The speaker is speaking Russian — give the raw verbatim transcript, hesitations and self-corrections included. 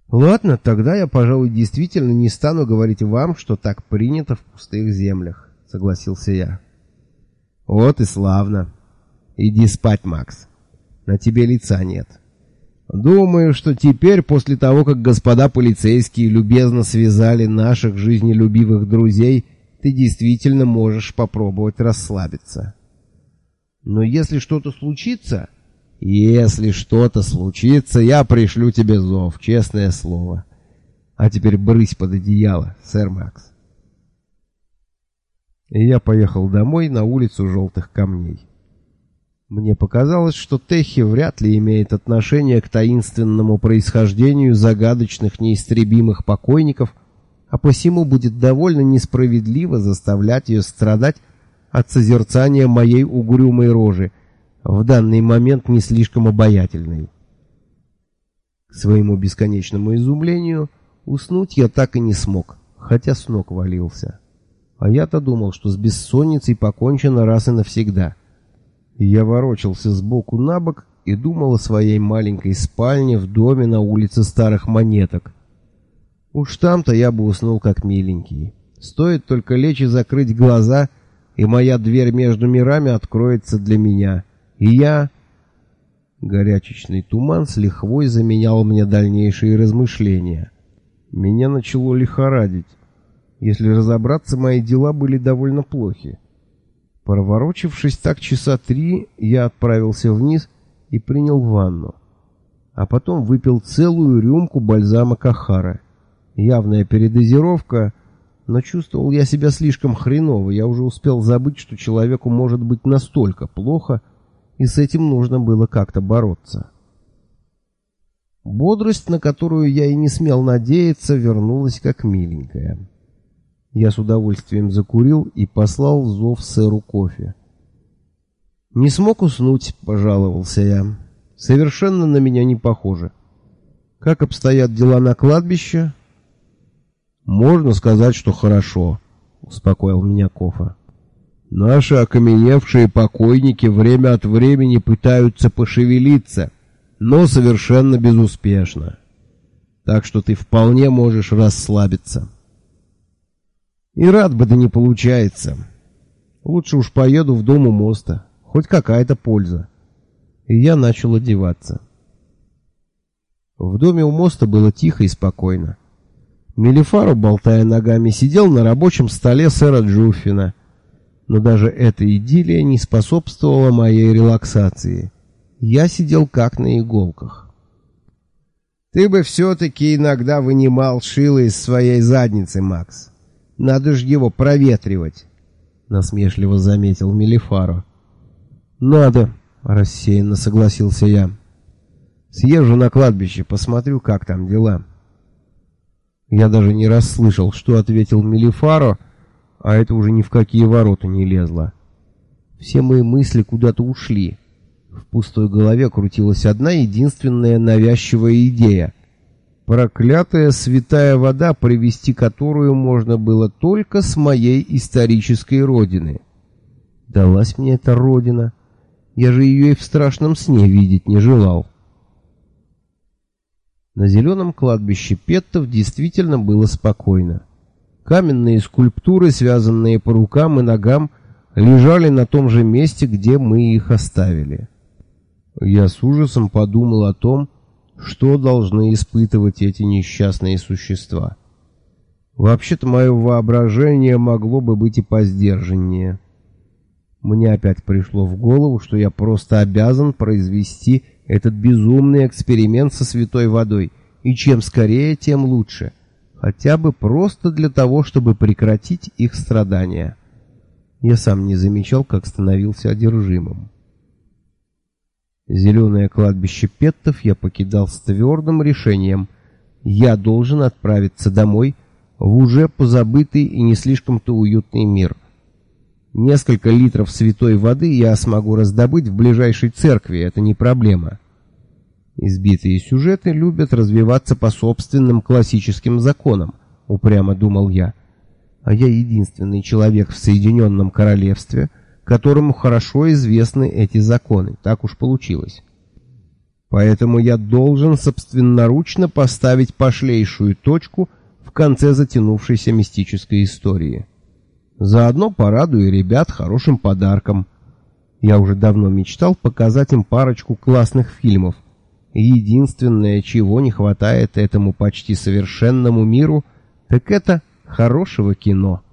Ладно, тогда я, пожалуй, действительно не стану говорить вам, что так принято в пустых землях, согласился я. Вот и славно. Иди спать, Макс. На тебе лица нет. Думаю, что теперь, после того, как господа полицейские любезно связали наших жизнелюбивых друзей, ты действительно можешь попробовать расслабиться. Но если что-то случится... Если что-то случится, я пришлю тебе зов, честное слово. А теперь брысь под одеяло, сэр Макс. И я поехал домой на улицу Желтых Камней. Мне показалось, что Техи вряд ли имеет отношение к таинственному происхождению загадочных неистребимых покойников, а посему будет довольно несправедливо заставлять ее страдать от созерцания моей угрюмой рожи, в данный момент не слишком обаятельной. К своему бесконечному изумлению, уснуть я так и не смог, хотя с ног валился. А я-то думал, что с бессонницей покончено раз и навсегда. Я ворочался сбоку на бок и думал о своей маленькой спальне в доме на улице Старых Монеток. Уж там-то я бы уснул как миленький. Стоит только лечь и закрыть глаза, и моя дверь между мирами откроется для меня. И я... Горячечный туман с лихвой заменял мне дальнейшие размышления. Меня начало лихорадить. Если разобраться, мои дела были довольно плохи. Проворочившись так часа три, я отправился вниз и принял ванну. А потом выпил целую рюмку бальзама Кахара. Явная передозировка, но чувствовал я себя слишком хреново. Я уже успел забыть, что человеку может быть настолько плохо, и с этим нужно было как-то бороться. Бодрость, на которую я и не смел надеяться, вернулась как миленькая. Я с удовольствием закурил и послал зов сэру кофе. «Не смог уснуть», — пожаловался я. «Совершенно на меня не похоже. Как обстоят дела на кладбище?» «Можно сказать, что хорошо», — успокоил меня Кофа. «Наши окаменевшие покойники время от времени пытаются пошевелиться, но совершенно безуспешно. Так что ты вполне можешь расслабиться». «И рад бы, да не получается. Лучше уж поеду в дом у моста. Хоть какая-то польза». И я начал одеваться. В доме у моста было тихо и спокойно. Мелифаро, болтая ногами, сидел на рабочем столе сэра Джуффина. Но даже эта идиллия не способствовала моей релаксации. Я сидел как на иголках. «Ты бы все-таки иногда вынимал шило из своей задницы, Макс. Надо же его проветривать», — насмешливо заметил Мелифаро. «Надо», — рассеянно согласился я. «Съезжу на кладбище, посмотрю, как там дела». Я даже не расслышал, что ответил Мелифаро, а это уже ни в какие ворота не лезло. Все мои мысли куда-то ушли. В пустой голове крутилась одна единственная навязчивая идея. Проклятая святая вода, привести которую можно было только с моей исторической родины. Далась мне эта родина. Я же ее и в страшном сне видеть не желал. На зеленом кладбище Петтов действительно было спокойно. Каменные скульптуры, связанные по рукам и ногам, лежали на том же месте, где мы их оставили. Я с ужасом подумал о том, что должны испытывать эти несчастные существа. Вообще-то мое воображение могло бы быть и посдержаннее. Мне опять пришло в голову, что я просто обязан произвести этот безумный эксперимент со святой водой, и чем скорее, тем лучше. Хотя бы просто для того, чтобы прекратить их страдания. Я сам не замечал, как становился одержимым. Зеленое кладбище Петтов я покидал с твердым решением. Я должен отправиться домой, в уже позабытый и не слишком-то уютный мир. Несколько литров святой воды я смогу раздобыть в ближайшей церкви, это не проблема. Избитые сюжеты любят развиваться по собственным классическим законам, упрямо думал я. А я единственный человек в Соединенном Королевстве, которому хорошо известны эти законы. Так уж получилось. Поэтому я должен собственноручно поставить пошлейшую точку в конце затянувшейся мистической истории. Заодно порадую ребят хорошим подарком. Я уже давно мечтал показать им парочку классных фильмов. Единственное, чего не хватает этому почти совершенному миру, так это хорошего кино.